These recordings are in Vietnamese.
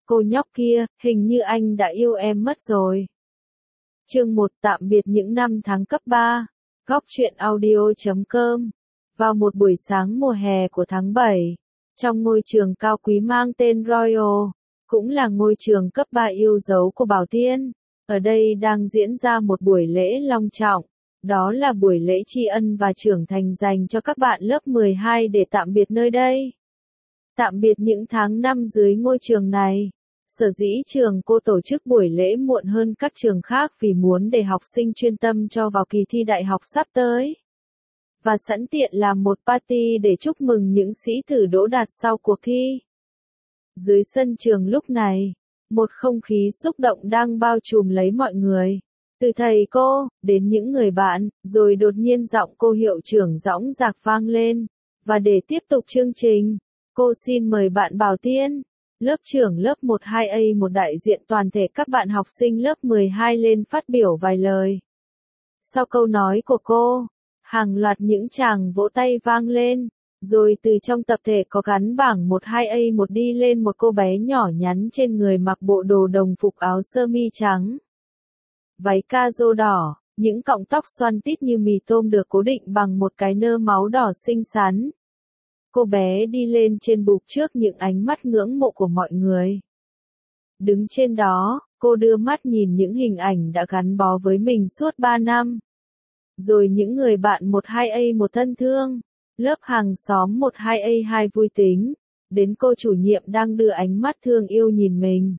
Cô nhóc kia, hình như anh đã yêu em mất rồi. Chương 1 tạm biệt những năm tháng cấp 3. Góc truyện audio.com. Vào một buổi sáng mùa hè của tháng 7, trong ngôi trường cao quý mang tên Royal, cũng là ngôi trường cấp 3 yêu dấu của Bảo Tiên, ở đây đang diễn ra một buổi lễ long trọng. Đó là buổi lễ tri ân và trưởng thành dành cho các bạn lớp 12 để tạm biệt nơi đây. Tạm biệt những tháng năm dưới ngôi trường này. Sở dĩ trường cô tổ chức buổi lễ muộn hơn các trường khác vì muốn để học sinh chuyên tâm cho vào kỳ thi đại học sắp tới. Và sẵn tiện làm một party để chúc mừng những sĩ tử đỗ đạt sau cuộc thi. Dưới sân trường lúc này, một không khí xúc động đang bao trùm lấy mọi người. Từ thầy cô, đến những người bạn, rồi đột nhiên giọng cô hiệu trưởng dõng dạc vang lên. Và để tiếp tục chương trình, cô xin mời bạn Bảo Tiên, lớp trưởng lớp 12A, một đại diện toàn thể các bạn học sinh lớp 12 lên phát biểu vài lời. Sau câu nói của cô, hàng loạt những tràng vỗ tay vang lên, rồi từ trong tập thể có gắn bảng 12A1 đi lên một cô bé nhỏ nhắn trên người mặc bộ đồ đồng phục áo sơ mi trắng, váy ca rô đỏ, những cọng tóc xoăn tít như mì tôm được cố định bằng một cái nơ máu đỏ xinh xắn. Cô bé đi lên trên bục trước những ánh mắt ngưỡng mộ của mọi người. Đứng trên đó, cô đưa mắt nhìn những hình ảnh đã gắn bó với mình suốt 3 năm. Rồi những người bạn 12A1 thân thương, lớp hàng xóm 12A2 vui tính, đến cô chủ nhiệm đang đưa ánh mắt thương yêu nhìn mình.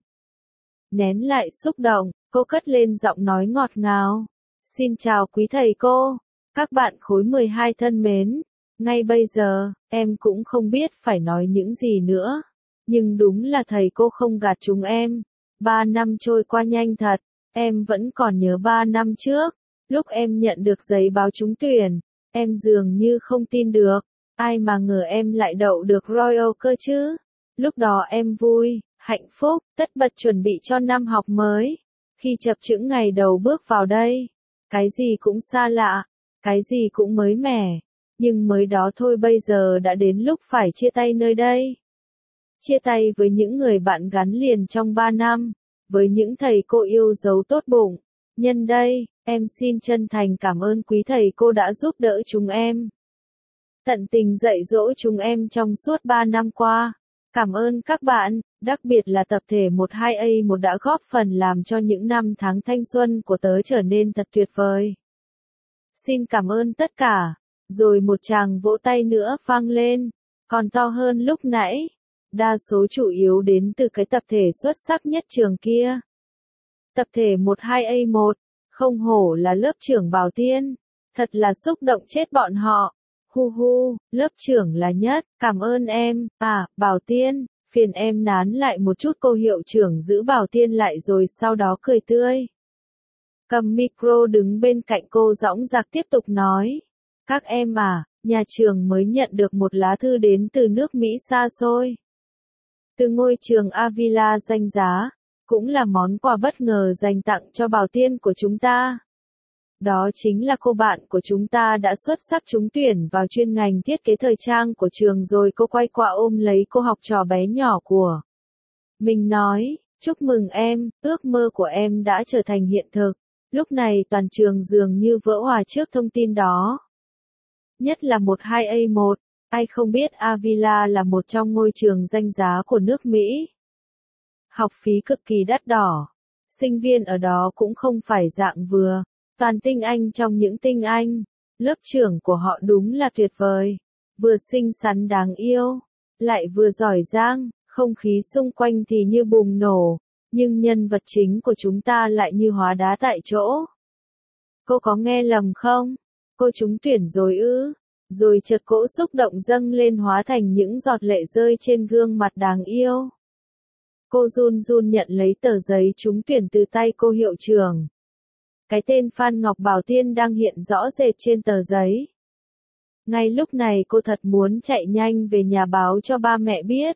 Nén lại xúc động, cô cất lên giọng nói ngọt ngào. Xin chào quý thầy cô, các bạn khối 12 thân mến. Ngay bây giờ, em cũng không biết phải nói những gì nữa. Nhưng đúng là thầy cô không gạt chúng em. 3 năm trôi qua nhanh thật, em vẫn còn nhớ 3 năm trước. Lúc em nhận được giấy báo trúng tuyển, em dường như không tin được. Ai mà ngờ em lại đậu được Royal cơ chứ. Lúc đó em vui, hạnh phúc, tất bật chuẩn bị cho năm học mới. Khi chập chững ngày đầu bước vào đây, cái gì cũng xa lạ, cái gì cũng mới mẻ. Nhưng mới đó thôi bây giờ đã đến lúc phải chia tay nơi đây. Chia tay với những người bạn gắn liền trong 3 năm, với những thầy cô yêu dấu tốt bụng. Nhân đây, em xin chân thành cảm ơn quý thầy cô đã giúp đỡ chúng em. Tận tình dạy dỗ chúng em trong suốt 3 năm qua. Cảm ơn các bạn, đặc biệt là tập thể 12A1 đã góp phần làm cho những năm tháng thanh xuân của tớ trở nên thật tuyệt vời. Xin cảm ơn tất cả. Rồi một tràng vỗ tay nữa vang lên, còn to hơn lúc nãy. Đa số chủ yếu đến từ cái tập thể xuất sắc nhất trường kia. Tập thể 12A1, không hổ là lớp trưởng Bảo Tiên. Thật là xúc động chết bọn họ. Hu hu, lớp trưởng là nhất, cảm ơn em. Bảo Tiên, phiền em nán lại một chút, cô hiệu trưởng giữ Bảo Tiên lại rồi sau đó cười tươi. Cầm micro đứng bên cạnh cô dõng dạc tiếp tục nói. Các em nhà trường mới nhận được một lá thư đến từ nước Mỹ xa xôi. Từ ngôi trường Avila danh giá, cũng là món quà bất ngờ dành tặng cho Bảo Tiên của chúng ta. Đó chính là cô bạn của chúng ta đã xuất sắc trúng tuyển vào chuyên ngành thiết kế thời trang của trường rồi. Cô quay qua ôm lấy cô học trò bé nhỏ của mình nói, chúc mừng em, ước mơ của em đã trở thành hiện thực. Lúc này toàn trường dường như vỡ òa trước thông tin đó. Nhất là 12A1, ai không biết Avila là một trong ngôi trường danh giá của nước Mỹ. Học phí cực kỳ đắt đỏ. Sinh viên ở đó cũng không phải dạng vừa, toàn tinh anh trong những tinh anh. Lớp trưởng của họ đúng là tuyệt vời. Vừa xinh xắn đáng yêu, lại vừa giỏi giang, không khí xung quanh thì như bùng nổ, nhưng nhân vật chính của chúng ta lại như hóa đá tại chỗ. Cô có nghe lầm không? Cô trúng tuyển rồi ư? Rồi chợt cỗ xúc động dâng lên hóa thành những giọt lệ rơi trên gương mặt đáng yêu. Cô run run nhận lấy tờ giấy trúng tuyển từ tay cô hiệu trưởng. Cái tên Phan Ngọc Bảo Tiên đang hiện rõ rệt trên tờ giấy. Ngay lúc này cô thật muốn chạy nhanh về nhà báo cho ba mẹ biết.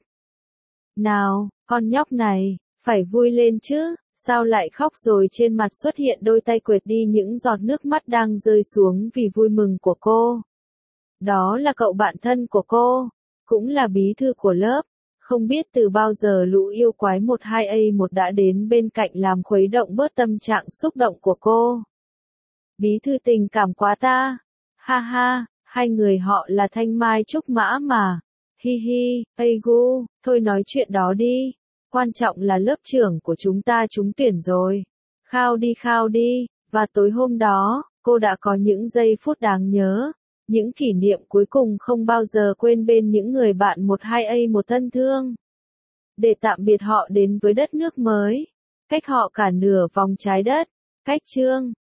Nào, con nhóc này, phải vui lên chứ, sao lại khóc? Rồi trên mặt xuất hiện đôi tay quệt đi những giọt nước mắt đang rơi xuống vì vui mừng của cô. Đó là cậu bạn thân của cô, cũng là bí thư của lớp. Không biết từ bao giờ lũ yêu quái 12A1 đã đến bên cạnh làm khuấy động bớt tâm trạng xúc động của cô. Bí thư tình cảm quá ta. Ha ha, hai người họ là Thanh Mai Trúc Mã mà. Hi hi, gu, thôi nói chuyện đó đi. Quan trọng là lớp trưởng của chúng ta trúng tuyển rồi. Khao đi, và tối hôm đó, cô đã có những giây phút đáng nhớ. Những kỷ niệm cuối cùng không bao giờ quên bên những người bạn 12A1 thân thương. Để tạm biệt họ đến với đất nước mới. Cách họ cả nửa vòng trái đất. Cách chương